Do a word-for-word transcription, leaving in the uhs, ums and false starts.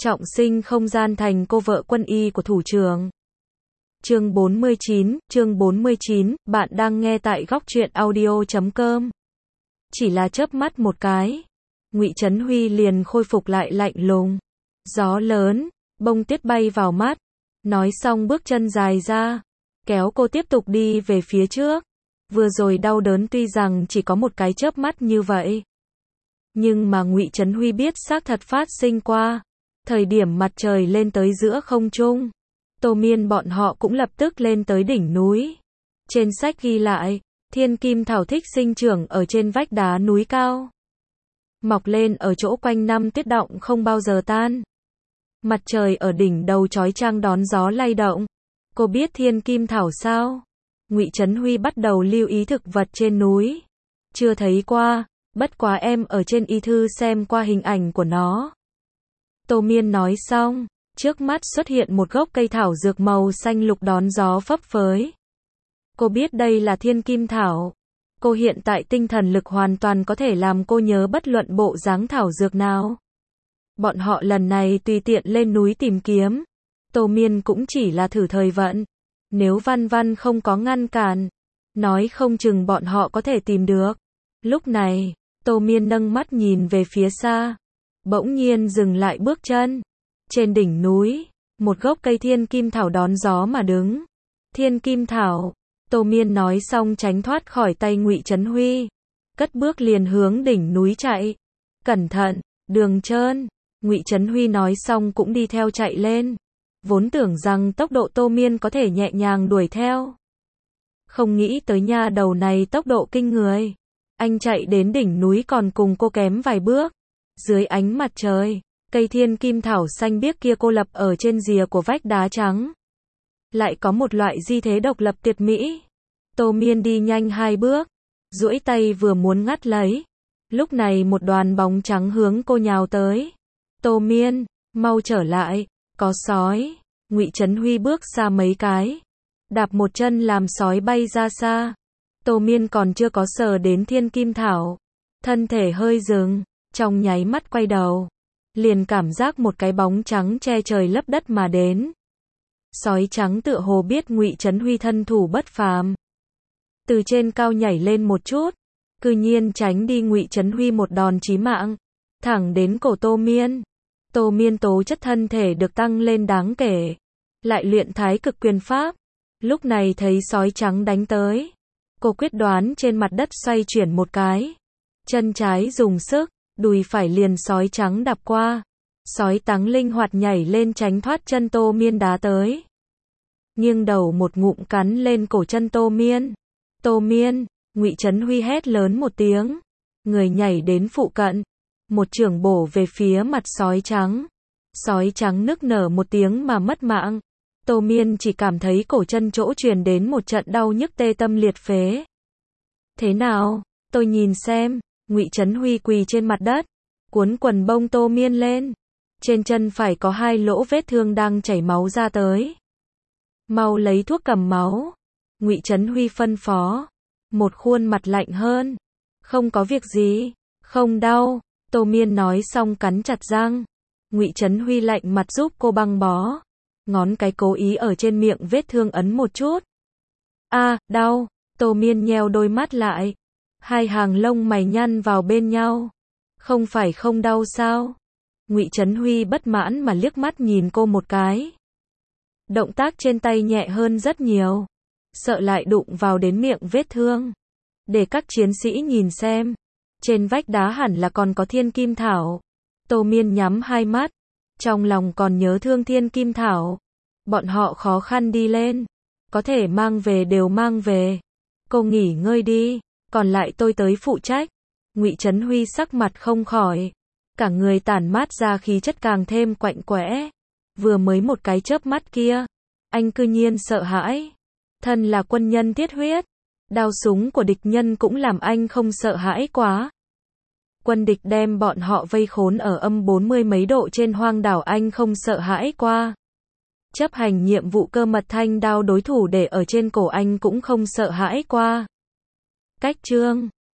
trọng sinh không gian thành cô vợ quân y của thủ trưởng. Chương bốn mươi chín, chương bốn mươi chín, bạn đang nghe tại góc truyện audio chấm com. Chỉ là chớp mắt một cái, Ngụy Trấn Huy liền khôi phục lại lạnh lùng. Gió lớn, bông tuyết bay vào mắt. Nói xong bước chân dài ra, kéo cô tiếp tục đi về phía trước. Vừa rồi đau đớn tuy rằng chỉ có một cái chớp mắt như vậy, nhưng mà Ngụy Trấn Huy biết xác thật phát sinh qua. Thời điểm mặt trời lên tới giữa không trung, Tô Miên bọn họ cũng lập tức lên tới đỉnh núi. Trên sách ghi lại, thiên kim thảo thích sinh trưởng ở trên vách đá núi cao, mọc lên ở chỗ quanh năm tuyết đọng không bao giờ tan. Mặt trời ở đỉnh đầu chói chang đón gió lay động. Cô biết thiên kim thảo sao? Ngụy Trấn Huy bắt đầu lưu ý thực vật trên núi. Chưa thấy qua, bất quá em ở trên y thư xem qua hình ảnh của nó. Tô Miên nói xong, trước mắt xuất hiện một gốc cây thảo dược màu xanh lục đón gió phấp phới. Cô biết đây là thiên kim thảo. Cô hiện tại tinh thần lực hoàn toàn có thể làm cô nhớ bất luận bộ dáng thảo dược nào. Bọn họ lần này tùy tiện lên núi tìm kiếm. Tô Miên cũng chỉ là thử thời vận. Nếu Văn Văn không có ngăn cản, nói không chừng bọn họ có thể tìm được. Lúc này, Tô Miên nâng mắt nhìn về phía xa, bỗng nhiên dừng lại bước chân. Trên đỉnh núi, một gốc cây thiên kim thảo đón gió mà đứng. Thiên kim thảo, Tô Miên nói xong tránh thoát khỏi tay Ngụy Trấn Huy, cất bước liền hướng đỉnh núi chạy. Cẩn thận, đường trơn. Ngụy Trấn Huy nói xong cũng đi theo chạy lên. Vốn tưởng rằng tốc độ Tô Miên có thể nhẹ nhàng đuổi theo, không nghĩ tới nha đầu này tốc độ kinh người. Anh chạy đến đỉnh núi còn cùng cô kém vài bước. Dưới ánh mặt trời, cây thiên kim thảo xanh biếc kia cô lập ở trên rìa của vách đá trắng, lại có một loại di thế độc lập tuyệt mỹ. Tô Miên đi nhanh hai bước, duỗi tay vừa muốn ngắt lấy, lúc này một đoàn bóng trắng hướng cô nhào tới. Tô Miên, mau trở lại, có sói. Ngụy Trấn Huy bước xa mấy cái, đạp một chân làm sói bay ra xa. Tô Miên còn chưa có sờ đến thiên kim thảo, thân thể hơi dừng, trong nháy mắt quay đầu, liền cảm giác một cái bóng trắng che trời lấp đất mà đến. Sói trắng tựa hồ biết Ngụy Trấn Huy thân thủ bất phàm, từ trên cao nhảy lên một chút, cư nhiên tránh đi Ngụy Trấn Huy một đòn chí mạng, thẳng đến cổ Tô Miên. Tô Miên tố chất thân thể được tăng lên đáng kể, lại luyện thái cực quyền pháp. Lúc này thấy sói trắng đánh tới, cô quyết đoán trên mặt đất xoay chuyển một cái, chân trái dùng sức, đùi phải liền sói trắng đạp qua. Sói trắng linh hoạt nhảy lên tránh thoát chân Tô Miên đá tới, nghiêng đầu một ngụm cắn lên cổ chân Tô Miên. Tô Miên, Ngụy Trấn Huy hét lớn một tiếng, người nhảy đến phụ cận, một chưởng bổ về phía mặt sói trắng. Sói trắng nức nở một tiếng mà mất mạng. Tô Miên chỉ cảm thấy cổ chân chỗ truyền đến một trận đau nhức tê tâm liệt phế. Thế nào, tôi nhìn xem. Ngụy Trấn Huy quỳ trên mặt đất, cuốn quần bông Tô Miên lên. Trên chân phải có hai lỗ vết thương đang chảy máu ra tới. Mau lấy thuốc cầm máu. Ngụy Trấn Huy phân phó. Một khuôn mặt lạnh hơn. Không có việc gì, không đau. Tô Miên nói xong cắn chặt răng. Ngụy Trấn Huy lạnh mặt giúp cô băng bó. Ngón cái cố ý ở trên miệng vết thương ấn một chút. A, à, đau. Tô Miên nheo đôi mắt lại. Hai hàng lông mày nhăn vào bên nhau. Không phải không đau sao? Ngụy Trấn Huy bất mãn mà liếc mắt nhìn cô một cái. Động tác trên tay nhẹ hơn rất nhiều. Sợ lại đụng vào đến miệng vết thương. Để các chiến sĩ nhìn xem. Trên vách đá hẳn là còn có thiên kim thảo. Tô Miên nhắm hai mắt, trong lòng còn nhớ thương thiên kim thảo. Bọn họ khó khăn đi lên, có thể mang về đều mang về. Cô nghỉ ngơi đi, còn lại tôi tới phụ trách. Ngụy Trấn Huy sắc mặt không khỏi, cả người tản mát ra khí chất càng thêm quạnh quẽ. Vừa mới một cái chớp mắt kia, anh cư nhiên sợ hãi. Thân là quân nhân thiết huyết, đao súng của địch nhân cũng làm anh không sợ hãi quá. Quân địch đem bọn họ vây khốn ở âm bốn mươi mấy độ trên hoang đảo, anh không sợ hãi qua. Chấp hành nhiệm vụ cơ mật thanh đao đối thủ để ở trên cổ, anh cũng không sợ hãi qua. Cách chương